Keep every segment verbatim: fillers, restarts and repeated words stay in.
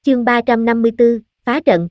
Chương ba trăm năm mươi tư, phá trận.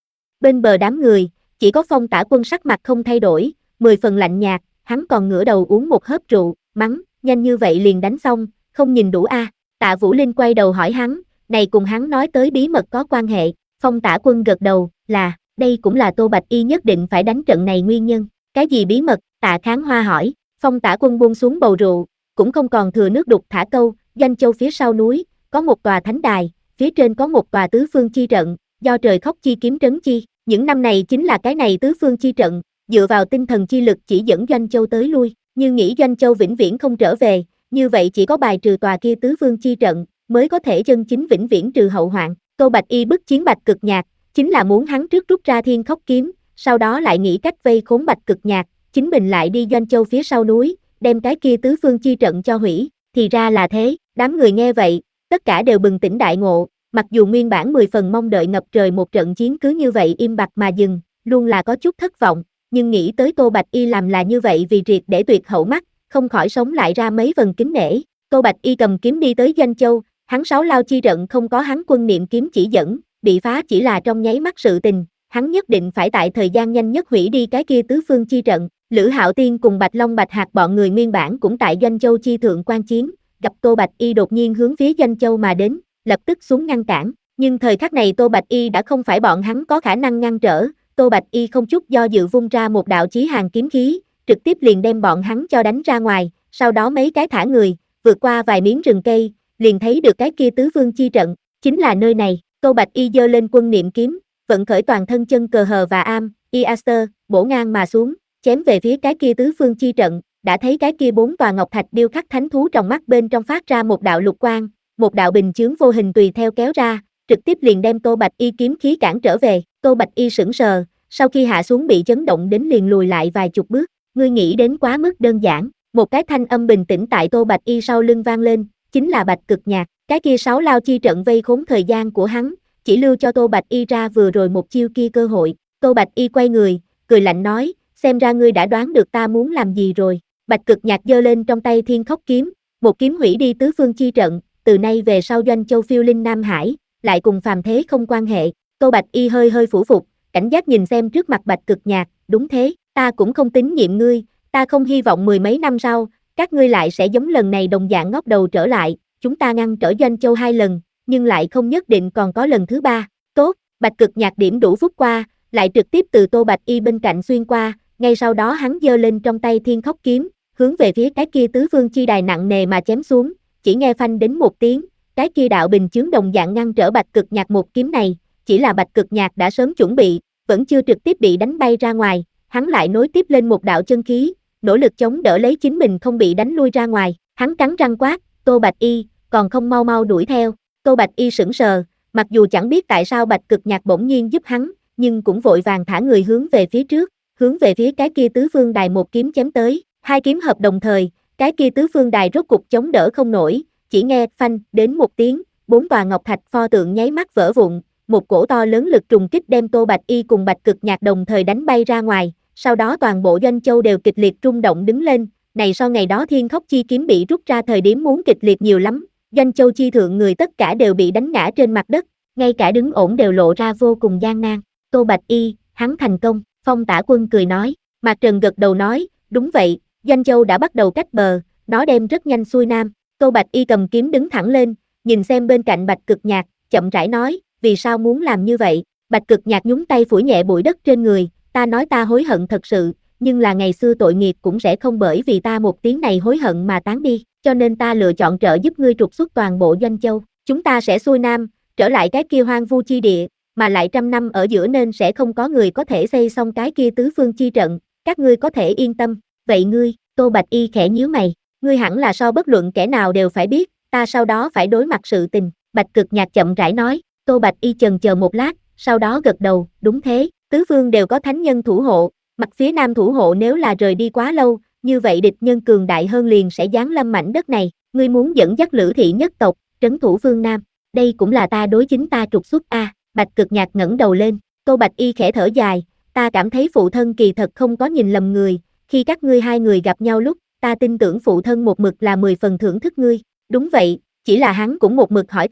Bên bờ đám người, chỉ có Phong Tả Quân sắc mặt không thay đổi, mười phần lạnh nhạt, hắn còn ngửa đầu uống một hớp rượu, mắng, nhanh như vậy liền đánh xong, không nhìn đủ a? À. Tạ Vũ Linh quay đầu hỏi hắn, này cùng hắn nói tới bí mật có quan hệ. Phong Tả Quân gật đầu, là, đây cũng là Tô Bạch Y nhất định phải đánh trận này nguyên nhân. Cái gì bí mật? Tạ Kháng Hoa hỏi. Phong Tả Quân buông xuống bầu rượu, cũng không còn thừa nước đục thả câu, Doanh Châu phía sau núi, có một tòa thánh đài, phía trên có một tòa tứ phương chi trận, do trời khóc chi kiếm trấn chi. Những năm này chính là cái này tứ phương chi trận, dựa vào tinh thần chi lực chỉ dẫn Doanh Châu tới lui, như nghĩ Doanh Châu vĩnh viễn không trở về, như vậy chỉ có bài trừ tòa kia tứ phương chi trận, mới có thể chân chính vĩnh viễn trừ hậu hoạn. Tô Bạch Y bức chiến Bạch Cực Nhạc, chính là muốn hắn trước rút ra Thiên Khóc kiếm, sau đó lại nghĩ cách vây khốn Bạch Cực Nhạc, chính mình lại đi Doanh Châu phía sau núi, đem cái kia tứ phương chi trận cho hủy. Thì ra là thế, đám người nghe vậy, tất cả đều bừng tỉnh đại ngộ, mặc dù nguyên bản mười phần mong đợi ngập trời một trận chiến cứ như vậy im bặt mà dừng, luôn là có chút thất vọng, nhưng nghĩ tới Tô Bạch Y làm là như vậy vì triệt để tuyệt hậu mắt, không khỏi sống lại ra mấy phần kính nể. Tô Bạch Y cầm kiếm đi tới Doanh Châu, hắn sáu lao chi trận không có hắn quân niệm kiếm chỉ dẫn, bị phá chỉ là trong nháy mắt sự tình, hắn nhất định phải tại thời gian nhanh nhất hủy đi cái kia tứ phương chi trận. Lữ Hạo Tiên cùng Bạch Long Bạch Hạc bọn người nguyên bản cũng tại Doanh Châu chi thượng quan chiến, gặp Tô Bạch Y đột nhiên hướng phía Doanh Châu mà đến, lập tức xuống ngăn cản, nhưng thời khắc này Tô Bạch Y đã không phải bọn hắn có khả năng ngăn trở, Tô Bạch Y không chút do dự vung ra một đạo chí hàng kiếm khí, trực tiếp liền đem bọn hắn cho đánh ra ngoài, sau đó mấy cái thả người, vượt qua vài miếng rừng cây, liền thấy được cái kia tứ phương chi trận, chính là nơi này. Tô Bạch Y giơ lên quân niệm kiếm, vận khởi toàn thân chân cờ hờ và am, Iaster, bổ ngang mà xuống, chém về phía cái kia tứ phương chi trận, đã thấy cái kia bốn tòa ngọc thạch điêu khắc thánh thú trong mắt bên trong phát ra một đạo lục quang, một đạo bình chướng vô hình tùy theo kéo ra, trực tiếp liền đem Tô Bạch Y kiếm khí cản trở về. Tô Bạch Y sững sờ, sau khi hạ xuống bị chấn động đến liền lùi lại vài chục bước, ngươi nghĩ đến quá mức đơn giản. Một cái thanh âm bình tĩnh tại Tô Bạch Y sau lưng vang lên, chính là Bạch Cực Nhạc, cái kia sáu lao chi trận vây khốn thời gian của hắn, chỉ lưu cho Tô Bạch Y ra vừa rồi một chiêu kia cơ hội. Tô Bạch Y quay người, cười lạnh nói, xem ra ngươi đã đoán được ta muốn làm gì rồi. Bạch Cực Nhạc giơ lên trong tay Thiên Khóc kiếm, một kiếm hủy đi tứ phương chi trận, từ nay về sau Doanh Châu phiêu linh Nam Hải, lại cùng phàm thế không quan hệ. Tô Bạch Y hơi hơi phủ phục, cảnh giác nhìn xem trước mặt Bạch Cực Nhạc, đúng thế, ta cũng không tín nhiệm ngươi, ta không hy vọng mười mấy năm sau, các ngươi lại sẽ giống lần này đồng dạng ngóc đầu trở lại, chúng ta ngăn trở Doanh Châu hai lần, nhưng lại không nhất định còn có lần thứ ba. Tốt, Bạch Cực Nhạc điểm đủ phút qua, lại trực tiếp từ Tô Bạch Y bên cạnh xuyên qua, ngay sau đó hắn giơ lên trong tay Thiên Khóc kiếm, hướng về phía cái kia tứ phương chi đài nặng nề mà chém xuống, chỉ nghe phanh đến một tiếng, cái kia đạo bình chướng đồng dạng ngăn trở Bạch Cực Nhạc một kiếm này, chỉ là Bạch Cực Nhạc đã sớm chuẩn bị, vẫn chưa trực tiếp bị đánh bay ra ngoài, hắn lại nối tiếp lên một đạo chân khí, nỗ lực chống đỡ lấy chính mình không bị đánh lui ra ngoài, hắn cắn răng quát, Tô Bạch Y, còn không mau mau đuổi theo. Tô Bạch Y sững sờ, mặc dù chẳng biết tại sao Bạch Cực Nhạc bỗng nhiên giúp hắn, nhưng cũng vội vàng thả người hướng về phía trước, hướng về phía cái kia tứ phương đài một kiếm chém tới, hai kiếm hợp đồng thời, cái kia tứ phương đài rốt cục chống đỡ không nổi, chỉ nghe phanh đến một tiếng, bốn tòa ngọc thạch pho tượng nháy mắt vỡ vụn, một cổ to lớn lực trùng kích đem Tô Bạch Y cùng Bạch Cực Nhạc đồng thời đánh bay ra ngoài, sau đó toàn bộ Doanh Châu đều kịch liệt rung động đứng lên, này so ngày đó Thiên Khóc chi kiếm bị rút ra thời điểm muốn kịch liệt nhiều lắm, Doanh Châu chi thượng người tất cả đều bị đánh ngã trên mặt đất, ngay cả đứng ổn đều lộ ra vô cùng gian nan. Tô Bạch Y, hắn thành công. Phong Tả Quân cười nói, Mạc Trần gật đầu nói, đúng vậy, Doanh Châu đã bắt đầu cách bờ, nó đem rất nhanh xuôi nam. Tô Bạch Y cầm kiếm đứng thẳng lên, nhìn xem bên cạnh Bạch Cực Nhạc, chậm rãi nói, vì sao muốn làm như vậy? Bạch Cực Nhạc nhúng tay phủi nhẹ bụi đất trên người, ta nói ta hối hận thật sự, nhưng là ngày xưa tội nghiệp cũng sẽ không bởi vì ta một tiếng này hối hận mà tán đi, cho nên ta lựa chọn trợ giúp ngươi trục xuất toàn bộ Doanh Châu, chúng ta sẽ xuôi nam, trở lại cái kia hoang vu chi địa, mà lại trăm năm ở giữa nên sẽ không có người có thể xây xong cái kia tứ phương chi trận, các ngươi có thể yên tâm. Vậy ngươi, Tô Bạch Y khẽ nhíu mày, ngươi hẳn là so bất luận kẻ nào đều phải biết, ta sau đó phải đối mặt sự tình. Bạch Cực Nhạc chậm rãi nói. Tô Bạch Y chần chờ một lát, sau đó gật đầu, đúng thế, tứ phương đều có thánh nhân thủ hộ, mặt phía nam thủ hộ nếu là rời đi quá lâu, như vậy địch nhân cường đại hơn liền sẽ giáng lâm mảnh đất này, ngươi muốn dẫn dắt Lữ thị nhất tộc, trấn thủ phương Nam, đây cũng là ta đối chính ta trục xuất a. À, Bạch Cực Nhạc ngẩng đầu lên, Tô Bạch Y khẽ thở dài, ta cảm thấy phụ thân kỳ thật không có nhìn lầm người, khi các ngươi hai người gặp nhau lúc, ta tin tưởng phụ thân một mực là mười phần thưởng thức ngươi, đúng vậy, chỉ là hắn cũng một mực hỏi ta,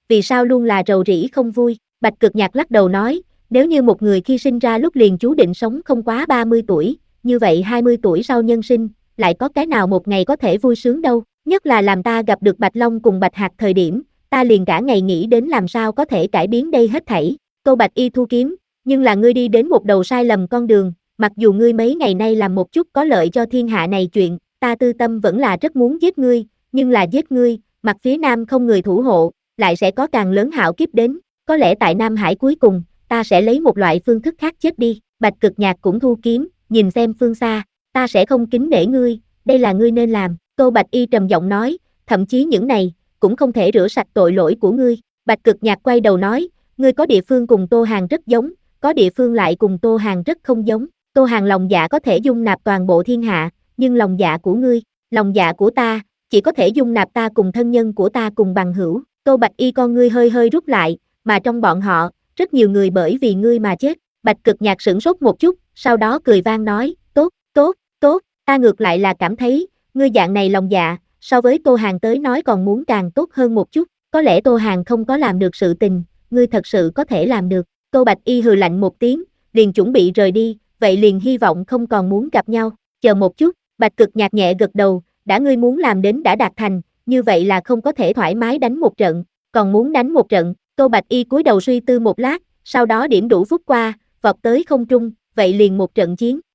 vì sao luôn là rầu rĩ không vui? Bạch Cực Nhạc lắc đầu nói, nếu như một người khi sinh ra lúc liền chú định sống không quá ba mươi tuổi, như vậy hai mươi tuổi sau nhân sinh, lại có cái nào một ngày có thể vui sướng đâu, nhất là làm ta gặp được Bạch Long cùng Bạch Hạc thời điểm, ta liền cả ngày nghĩ đến làm sao có thể cải biến đây hết thảy. Tô Bạch Y thu kiếm, nhưng là ngươi đi đến một đầu sai lầm con đường, mặc dù ngươi mấy ngày nay làm một chút có lợi cho thiên hạ này chuyện, ta tư tâm vẫn là rất muốn giết ngươi, nhưng là giết ngươi, mặt phía nam không người thủ hộ, lại sẽ có càng lớn hạo kiếp đến, có lẽ tại Nam Hải cuối cùng, ta sẽ lấy một loại phương thức khác chết đi. Bạch Cực Nhạc cũng thu kiếm, nhìn xem phương xa, ta sẽ không kính nể ngươi, đây là ngươi nên làm. Tô Bạch Y trầm giọng nói, thậm chí những này, cũng không thể rửa sạch tội lỗi của ngươi. Bạch Cực Nhạc quay đầu nói, ngươi có địa phương cùng Tô Hàn rất giống, có địa phương lại cùng Tô Hàn rất không giống. Tô Hàn lòng dạ có thể dung nạp toàn bộ thiên hạ, nhưng lòng dạ của ngươi, lòng dạ của ta, chỉ có thể dung nạp ta cùng thân nhân của ta cùng bằng hữu. Tô Bạch Y con ngươi hơi hơi rút lại, mà trong bọn họ, rất nhiều người bởi vì ngươi mà chết. Bạch Cực Nhạc sửng sốt một chút, sau đó cười vang nói, tốt, tốt, tốt, ta ngược lại là cảm thấy, ngươi dạng này lòng dạ, so với Tô Hàn tới nói còn muốn càng tốt hơn một chút, có lẽ Tô Hàn không có làm được sự tình, ngươi thật sự có thể làm được. Tô Bạch Y hừ lạnh một tiếng, liền chuẩn bị rời đi, vậy liền hy vọng không còn muốn gặp nhau, chờ một chút, Bạch Cực Nhạc nhẹ gật đầu, đã ngươi muốn làm đến đã đạt thành, như vậy là không có thể thoải mái đánh một trận, còn muốn đánh một trận. Tô Bạch Y cúi đầu suy tư một lát, sau đó điểm đủ phút qua, vọt tới không trung, vậy liền một trận chiến.